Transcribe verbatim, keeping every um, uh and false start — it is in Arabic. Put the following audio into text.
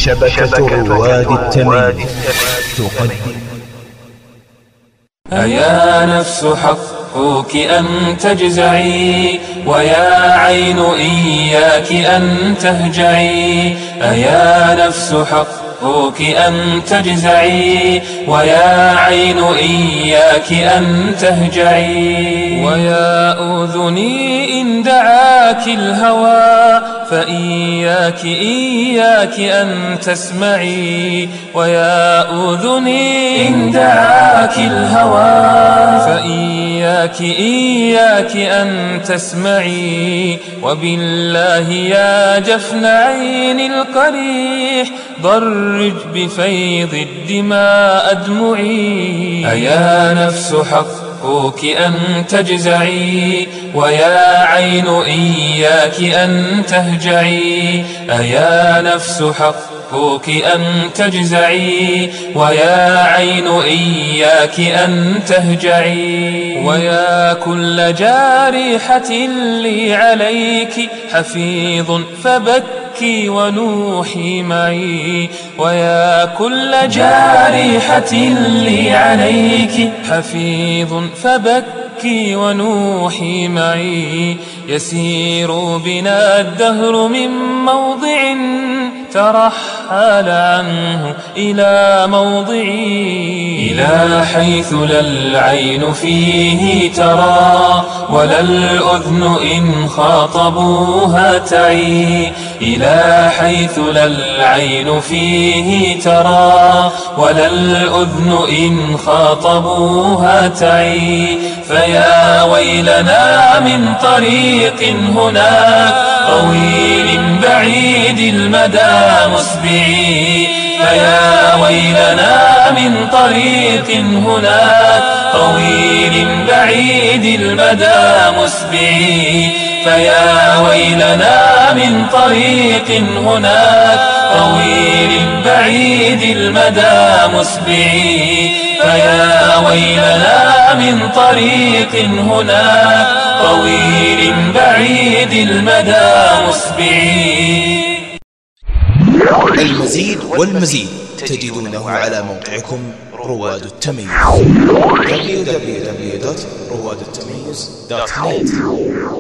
شبكة رواد التمييز تقدم. أيا نفس حقك أن تجزعي، ويا عين إياك أن تهجعي. أيا نفس حقك أن تجزعي، ويا عين إياك أن تهجعي. ويا أذني إن دعاك الهوى، فإياك إياك أن تسمعي. ويا أذني إن دعاك الهوى، فإياك إياك أن تسمعي. وبالله يا جفن عين القريح، ضرج بفيض الدماء أدمعي. أيا نفس حقك أن تجزعي، ويا عين إياك أن تهجعي. أيا نفس حقك أن تجزعي، ويا عين إياك أن تهجعي. ويا كل جارحة لي عليك حفيظ، فبكي ونوحي معي. ويا كل جارحة لي عليك حفيظ، فبكي ونوحي معي. يسير بنا الدهر من موضع ترحل عنه إلى موضعي. إلى حيث لا العين فيه ترى، ولا الأذن إن خاطبوها تعي. إلى حيث لا العين فيه ترى، ولا الأذن إن خاطبوها تعي. فيا ويلنا من طريق هناك طويل بعيد المدى مسبعي. فيا ويلنا من طريق هناك طويل بعيد المدى مسبعي. فيا ويلنا من طريق هناك طويل بعيد المدى مسبعي. فيا ويلنا من طريق هناك طويل بعيد المدى مسبعي. المزيد والمزيد تجدونه على موقعكم رواد التمييز دبليو دبليو دبليو دوت رواد التمييز دوت نت.